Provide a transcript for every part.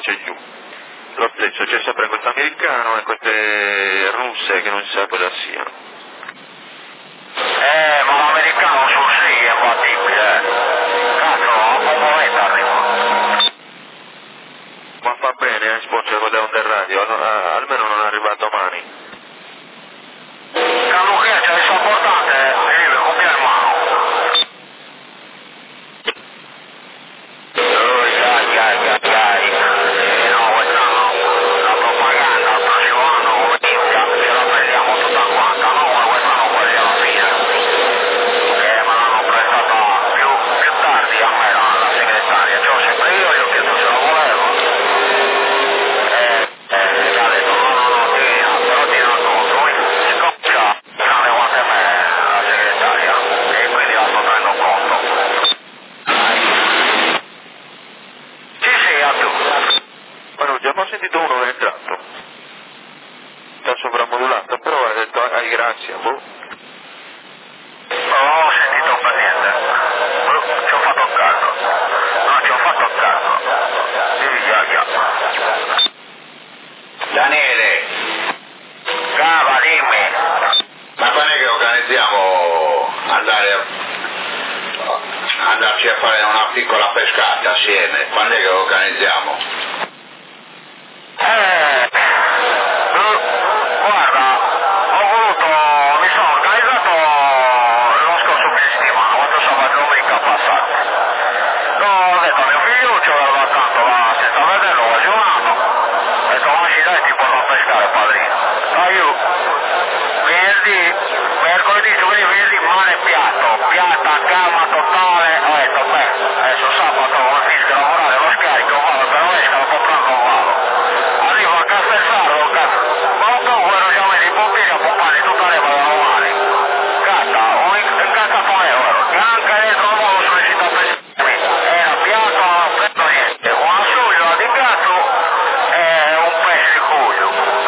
c'è giù. Lo stesso, c'è sempre questo americano e queste russe che non si sa cosa siano. Ma l'americano sul sì è fattibile. Cazzo, un momento arrivo. Ma fa bene, sponsor con Onda Radio, almeno non arriva domani. Carlucchia, c'è il importante, vive con mia mano. Ho sentito uno che è entrato, sta sovrammodulato, però ha detto grazie, boh. Non ho sentito per niente, ci ho fatto caso, no, ci ho fatto caso, Daniele, Cava, dimmi. ma quando è che organizziamo andarci a fare una piccola pescata assieme? Quando è che organizziamo? Guarda, mi sono organizzato lo scorso fine settimana, quando sabato e domenica passata. Ho detto a mio figliuccio, aveva tanto là senza vederlo quasi un anno, ho detto oggi dai ti porto a pescare padrino. Dai io, mercoledì, giovedì, venerdì, mare piatta, calma totale, ho detto beh, adesso sabato come finisco di lavorare lo scarico, vado per l'esca, lo comprando non vado. Arrivo a Castellardo, ma un po' quello già vedi i pompieri a pompare tutta l'erba da domani. Cazzo, ho incazzato un euro, neanche dentro il modo sollecitato per me. Era piatto, non ho preso niente, una suglia di piatto e un pesce di cuglio.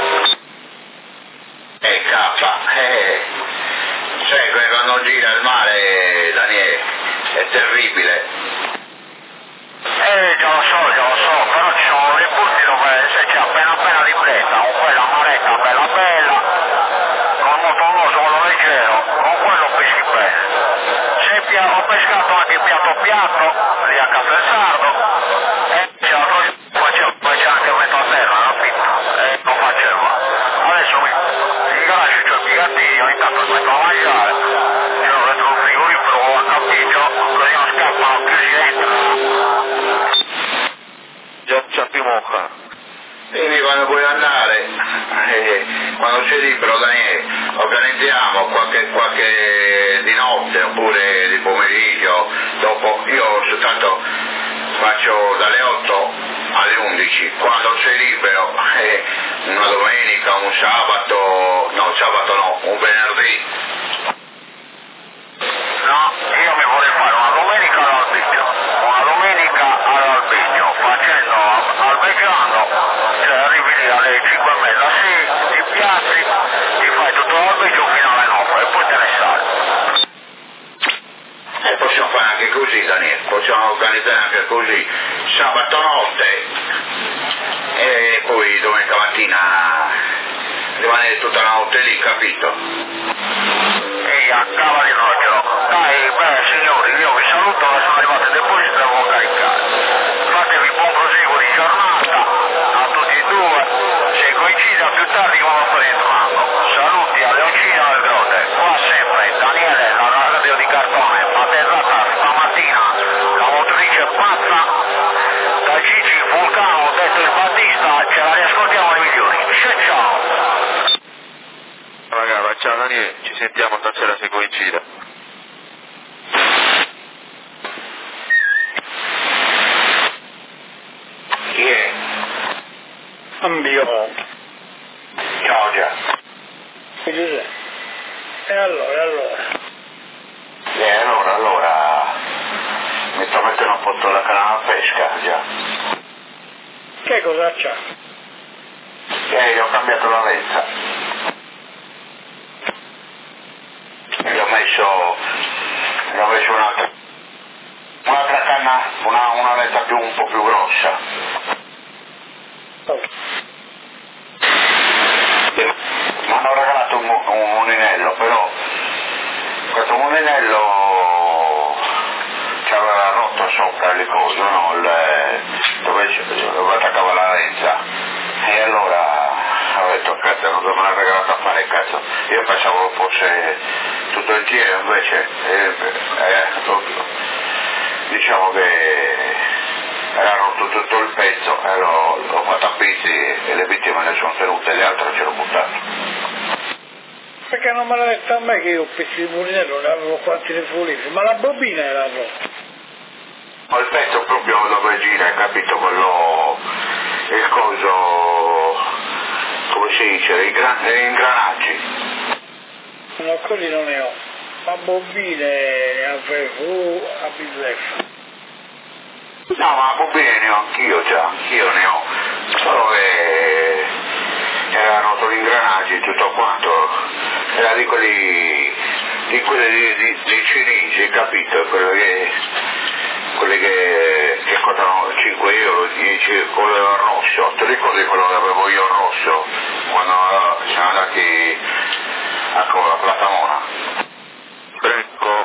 Cappa, sai che quando gira il mare, Daniele, è terribile. Già lo so, però ci sono dei punti dove se c'è appena di fretta, con quella maretta bella, con il motonoso, quello leggero, con quello peschi bene. Se ho pescato anche il piatto, lì a Casa del Sardo, e poi c'è anche il metro a terra, capito? E non faceva. Adesso in garage c'ho il pigattino, intanto metto a mangiare, io ho dentro un frigorifero a cappiccio, così non scappano più si entra. Già c'è più moca. Dimmi quando puoi andare, quando sei libero Daniele, organizziamo qualche di notte oppure di pomeriggio, dopo io soltanto faccio dalle 8 alle 11, quando sei libero, una domenica, un sabato no, un venerdì. No, io mi vorrei fare una domenica all'alpeggio, facendo, albeggiando, cioè arrivi lì alle 5:30, sì, ti piazzi, ti fai tutto l'alpeggio fino alle 9 e poi te ne sali. E possiamo fare anche così Daniele, possiamo organizzare anche così, sabato notte e poi domenica mattina rimanere tutta la notte lì, capito? E a cava di rogero. Dai, beh signori, io vi saluto, ora sono arrivate il deposito e devo caricare. Fatevi buon proseguo di giornata a tutti e due, se coincide più tardi come sto rientrando. Saluti a Leoncino del Grotte, qua sempre Daniele, la radio di cartone, atterrata stamattina la motrice pazza da Gigi Vulcano, detto il Battista, ce la riascoltiamo ai milioni. Ciao! Raga, ciao Daniele, ci sentiamo stasera se coincide. Chi è? Ambio. Ciao già. E Giuseppe. E allora? Allora, mi sto mettendo un po' la canna a pesca già. Che cosa c'ha? Gli ho cambiato la lezza. Gli ho messo un'altra canna, una lezza un po' più grossa. Oh. Mi hanno regalato un mulinello, però questo mulinello ci aveva rotto sopra le cose, no? Dove attaccava la renza. E allora ho detto, cazzo, non me l'ha regalato a fare, cazzo. Io pensavo fosse tutto il giro, invece diciamo che era rotto tutto il pezzo e l'ho fatto a pezzi e le vittime le sono tenute, le altre ce l'ho buttato. Perché non me l'ha detto a me che io pezzi di mulinello ne avevo quanti ne volevi, ma la bobina era rotta. Ma il pezzo proprio dove gira, hai capito? Quello, il coso, come si dice, gli ingranaggi. No, quelli non ne ho, ma bobine ne avevo a bizzeffa. No, ma bobine ne ho anch'io già, anch'io ne ho, solo che erano solo ingranaggi tutto quanto, era di quelli di cinesi, capito? Quelli che costano 5 euro, 10, quello rosso, ti ricordi quello che avevo io rosso quando siamo andati a Platamona? Brecco.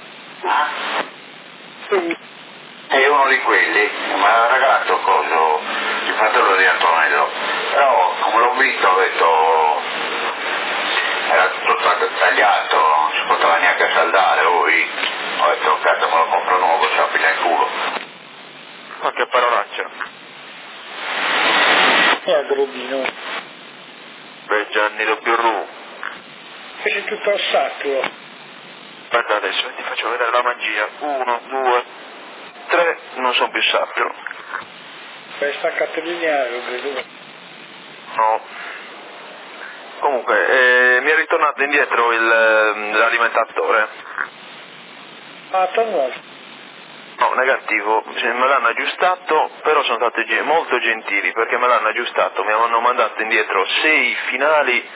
E uno di quelli mi ha regalato il fratello di Antonello, però come l'ho visto ho detto era tutto tagliato, non si poteva neanche saldare, poi ho detto cazzo me lo compro nuovo, ci appila in culo. Ma che parolaccia. E Grobino. Beh, Gianni lo Birru. Fece tutto al saturo. Guarda adesso ti faccio vedere la magia. 1, 2, 3, non sono più sabbio. Per staccato lineare, credo. No. Comunque, mi è ritornato indietro l'alimentatore. Ah, tornato. No, negativo, me l'hanno aggiustato, però sono stati molto gentili perché me l'hanno aggiustato, mi hanno mandato indietro 6 finali,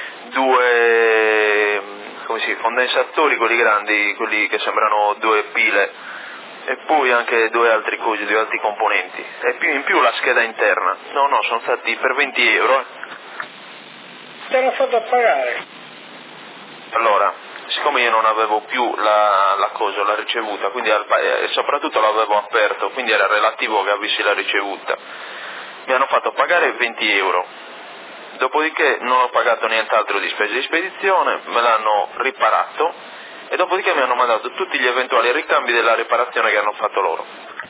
2 condensatori, quelli grandi, quelli che sembrano 2 pile, e poi anche 2 altri cosi, 2 altri componenti, e in più la scheda interna. No, sono stati per 20 euro. Te l'ho fatto pagare. Allora, siccome io non avevo più la cosa, la ricevuta, quindi e soprattutto l'avevo aperto, quindi era relativo che avessi la ricevuta, mi hanno fatto pagare 20 euro, dopodiché non ho pagato nient'altro di spese di spedizione, me l'hanno riparato e dopodiché mi hanno mandato tutti gli eventuali ricambi della riparazione che hanno fatto loro.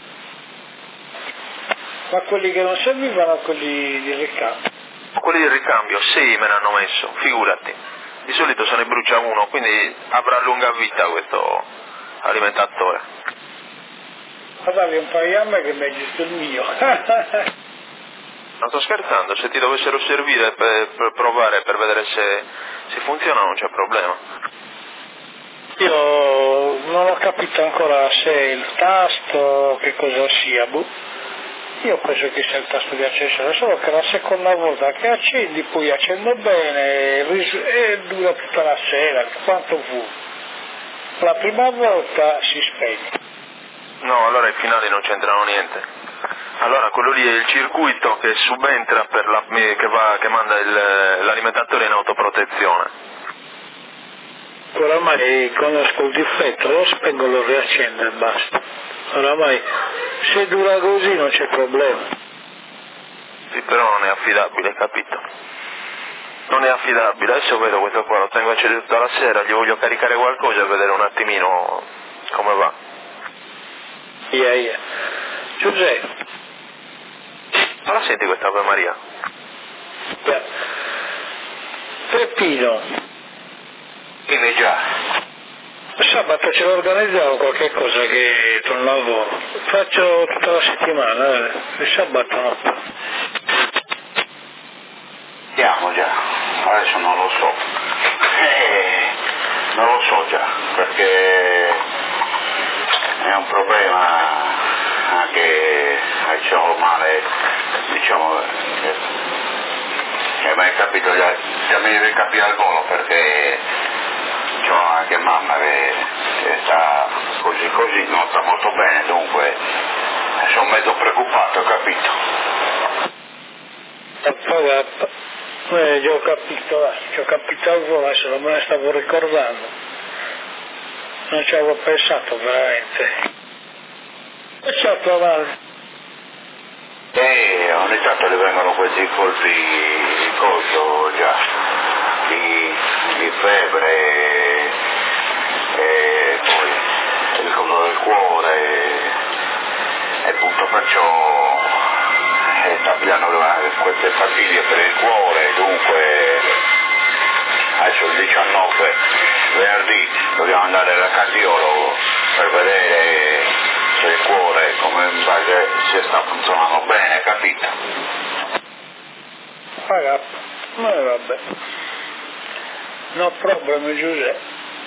Ma quelli che non servivano a quelli di ricambio? Quelli di ricambio 6 me ne hanno messo, figurati. Di solito se ne brucia uno, quindi avrà lunga vita questo alimentatore. Ma davi un paio a me che è meglio il mio. Non sto scherzando, se ti dovessero servire per provare, per vedere se funziona non c'è problema. Io non ho capito ancora se è il tasto, che cosa sia, Io penso che sia il tasto di accensione, solo che la seconda volta che accendi poi accende bene e dura tutta la sera, quanto fu. La prima volta si spegne. No, allora i finali non c'entrano niente. Allora quello lì è il circuito che subentra che manda l'alimentatore in autoprotezione. Oramai conosco il difetto, lo spengo, lo riaccendo e basta. Oramai se dura così non c'è problema. Sì, però non è affidabile, capito? Non è affidabile, adesso vedo questo qua, lo tengo acceso tutta la sera, gli voglio caricare qualcosa e vedere un attimino come va. Ia. Giuseppe. Ma la senti questa Ave Maria? Peppino. Dimmi già. Sabato ce l'ho organizzato qualche cosa che non lavoro. Faccio tutta la settimana, il sabato no. Andiamo già, adesso non lo so. Non lo so già, perché è un problema anche diciamo male, diciamo che mi è capito già mi deve capire al volo perché c'ho anche mamma che sta così, non sta molto bene, dunque sono mezzo preoccupato, capito? Ci ho capito ancora, adesso non me ne stavo ricordando, non ci avevo pensato veramente. E c'è a trovare. Ogni tanto le vengono questi colpi di coso già, di febbre, e poi il coso del cuore, e appunto perciò abbiamo queste pastiglie per il cuore, dunque adesso il 19 venerdì dobbiamo andare dal cardiologo per vedere se il cuore come in base se sta funzionando bene, capito? Vabbè. No problem, Giuseppe.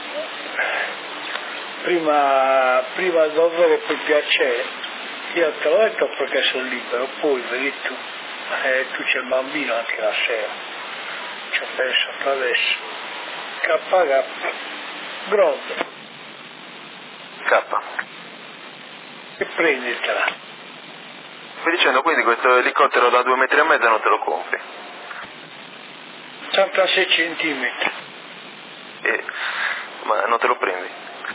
Prima dovere per piacere. Io te l'ho detto perché sono libero, poi vedi tu. Tu c'è il bambino anche la sera. Ci ho pensato adesso. K. Grob. K. E prenditela. Stai dicendo quindi questo elicottero da 2,5 metri non te lo compri? 86 centimetri. Ma non te lo prendi?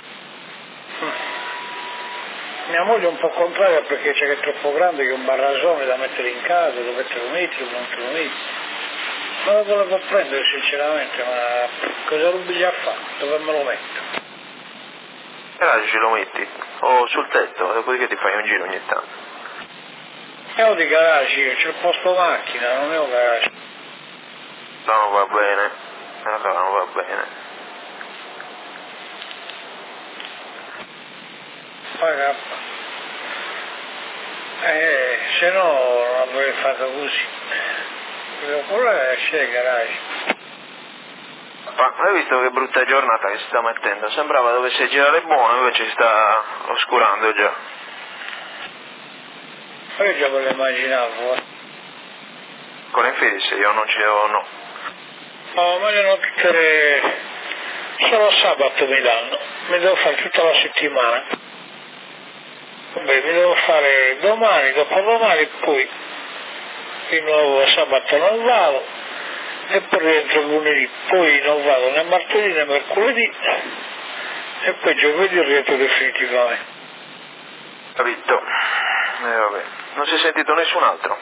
Mia moglie è un po' contraria perché c'è che è troppo grande, che è un barrasone da mettere in casa, dove te lo metti o non te lo metti. Non lo volevo prendere sinceramente, ma cosa bisogna fare? Dove me lo metto? Garage ce lo metti, o sul tetto, dopodiché ti fai un giro ogni tanto. Ho di garage io, c'è il posto macchina, non è un garage. No, non va bene, allora non va bene. Se no non avrei fatto così. Oppure c'è il garage. Ma hai visto che brutta giornata che si sta mettendo? Sembrava dovesse girare buono, invece si sta oscurando già. Io già me lo immaginavo. Con Infidis io non ci devo, no. No, ma le notte solo sabato mi danno. Mi devo fare tutta la settimana. Vabbè, mi devo fare domani, dopodomani, poi di nuovo sabato non vado e poi rientro lunedì, poi non vado né martedì né mercoledì e poi giovedì rientro definitivamente. Capito? Vabbè. Non si è sentito nessun altro?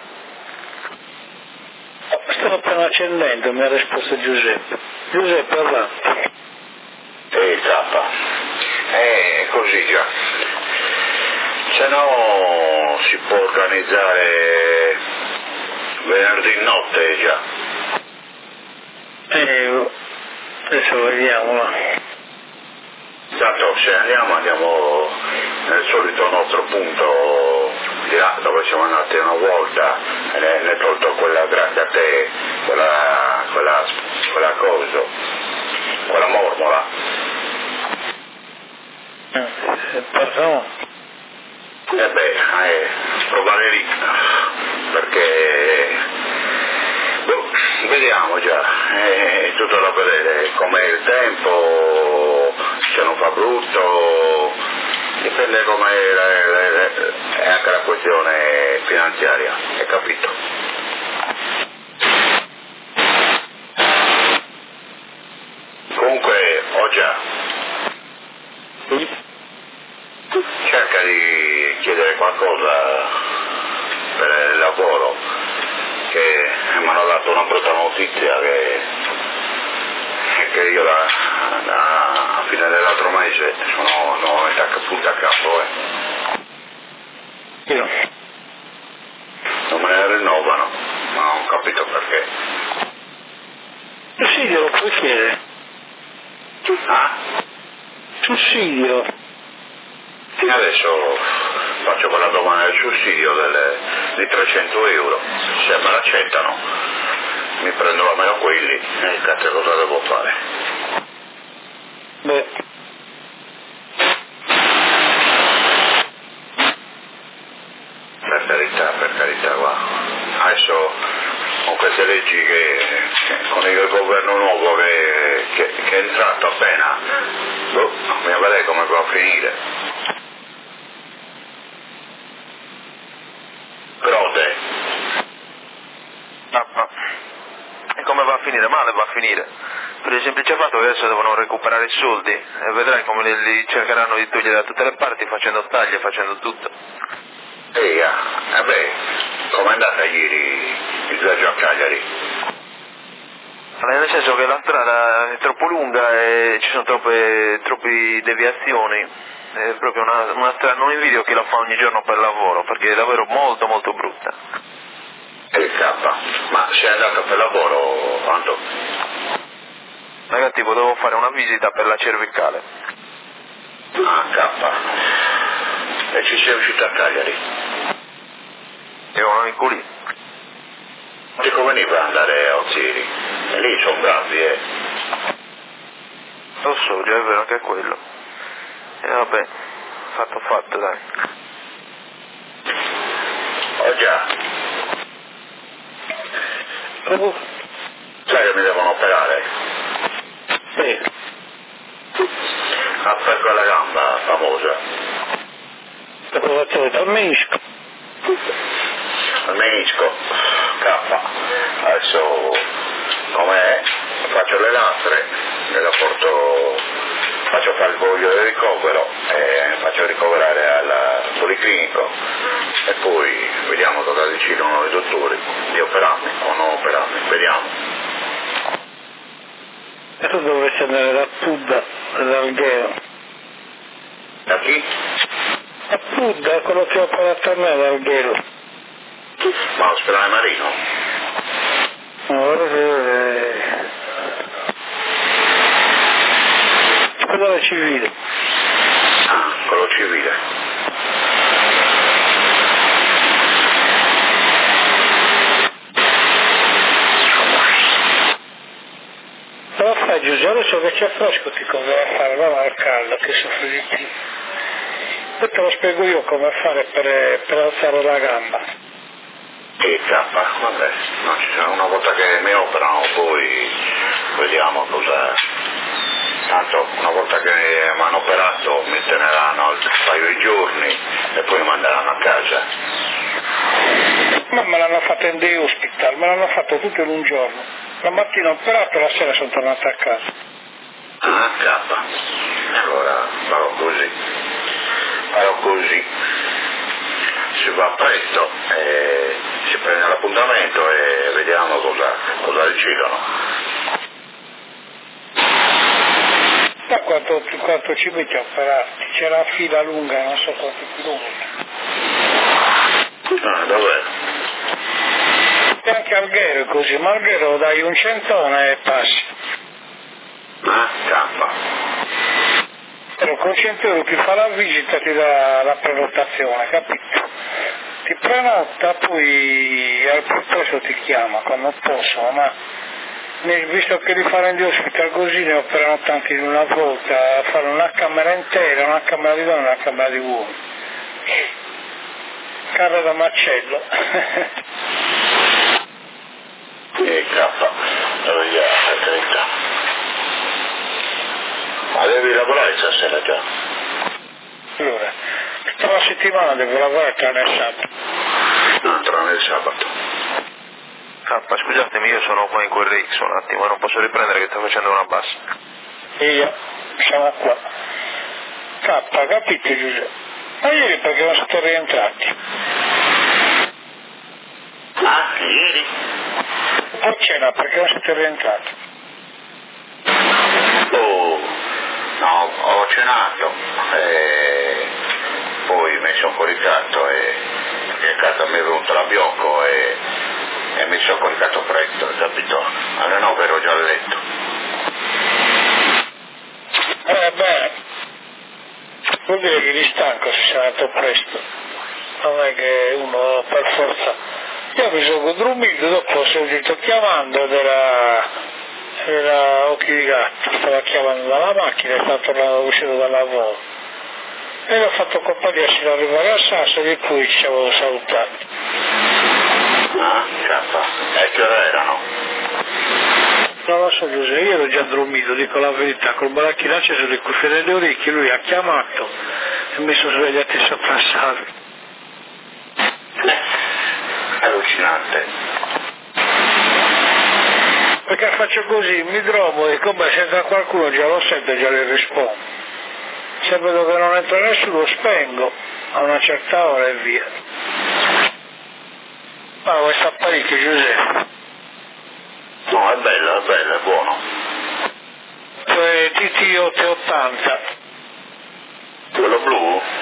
Stavo appena accendendo, mi ha risposto Giuseppe. Giuseppe, avanti. Zappa. Così già. Se no si può organizzare venerdì notte già. Adesso vediamo. Tanto se andiamo nel solito nostro punto di là dove siamo andati una volta e ne tolto quella grande a te, quella cosa, quella mormola. Pardon? Provare lì, perché vediamo già, è tutto da vedere, com'è il tempo, se non fa brutto, dipende com'è anche la questione finanziaria, hai capito? Comunque, ho già. Cerca di chiedere qualcosa per il lavoro, che mi hanno dato una brutta notizia che io a fine dell'altro mese sono nuovamente a punto a capo. Io. Non me ne rinnovano, ma non ho capito perché. Sussidio lo puoi chiedere? Ah? Sussidio. Adesso faccio quella domanda del sussidio di 300 euro, se me l'accettano mi prendo almeno quelli e cazzo cosa devo fare? Beh. Per carità, va. Adesso con queste leggi con il governo nuovo che è entrato appena, bisogna vedere come va a finire. Grote. E come va a finire? Male va a finire. Per il semplice fatto che adesso devono recuperare i soldi e vedrai come li cercheranno di togliere da tutte le parti facendo tagli e facendo tutto. Com'è andata ieri il viaggio a Cagliari? Nel senso che la strada è troppo lunga e ci sono troppe deviazioni, è proprio una strada, non invidio chi la fa ogni giorno per lavoro, perché è davvero molto molto brutta. Ma sei andato per lavoro quanto? Negativo, devo fare una visita per la cervicale. E ci sei riuscito a Cagliari? E ho un amico lì. Ti conveniva andare a Ozieri? E lì sono bravi, Lo so, già è vero anche quello. E vabbè, fatto, dai. Oh già. Sai che mi devono operare? Sì. Per quella gamba famosa. Al menisco. Al menisco. Adesso come faccio le lastre, me la porto, faccio fare il voglio del ricovero e faccio ricoverare al policlinico e poi vediamo cosa decidono i dottori di operarmi o non operarmi, vediamo. E tu dovresti andare da Pudda, dall'Alghero. Da chi? A Pudda, quello che ho operato a me dall'Alghero. Ma l'ospedale Marino? Ospedale civile. Quello civile. Però fai Giuseppe, adesso che c'è fresco ti conviene fare, non al caldo che soffri di più. Poi te lo spiego io come fare per alzare la gamba. Vabbè, no, una volta che mi operano poi vediamo cosa. Tanto una volta che mi hanno operato mi teneranno un paio di giorni e poi mi manderanno a casa. Ma me l'hanno fatto in day hospital, me l'hanno fatto tutto in un giorno. La mattina ho operato e la sera sono tornato a casa. Allora farò così. Si va presto e si prende l'appuntamento e vediamo cosa decidono. Ma quanto ci metti a operarti? C'è la fila lunga, non so quanti chilometri. Dov'è? E anche Alghero è così, ma Alghero dai un centone e passi. Però con 100 euro chi fa la visita ti dà la prenotazione, capito? Ti prenota, poi al proposito ti chiama quando possono, ma visto che li fanno in hospital così ne operano tanti in una volta, fanno una camera intera, una camera di donne e una camera di uomini. Carro da macello. Ma devi lavorare stasera già? Allora, tutta la settimana devo lavorare tranne il sabato. Tranne il sabato. Scusatemi, io sono qua in quel Rix un attimo, non posso riprendere che sto facendo una bassa. Io, siamo qua. Capito Giuseppe? Ma ieri perché non siete rientrati? Ieri? Poi cena perché non siete rientrati? No, ho cenato e poi mi sono coricato perché a casa mi è venuto l'abbiocco e mi sono coricato presto, capito? Alle 9 ero già a letto. Beh, vuol dire che eri stanco se sei andato presto. Non è che uno per forza. Io mi sono dormito, dopo ho sentito chiamando era Occhi di Gatto, stava chiamando dalla macchina e stava tornando uscito dal lavoro. E l'ho fatto compagnia fino ad arrivare a Sassari e poi ci avevo salutato. E che ora erano? Non lo so Giuseppe, io ero già dormito, dico la verità, col baracchino acceso, le cuffie nelle orecchie, lui ha chiamato e mi sono svegliati soprassalto. Allucinante. perché faccio così, mi dromo e come se entra qualcuno già lo sento e già le rispondo. Se vedo che non entra nessuno spengo a una certa ora e via. Ma vuoi sta parecchio, Giuseppe? No, è bello, è buono. TT880. Quello blu?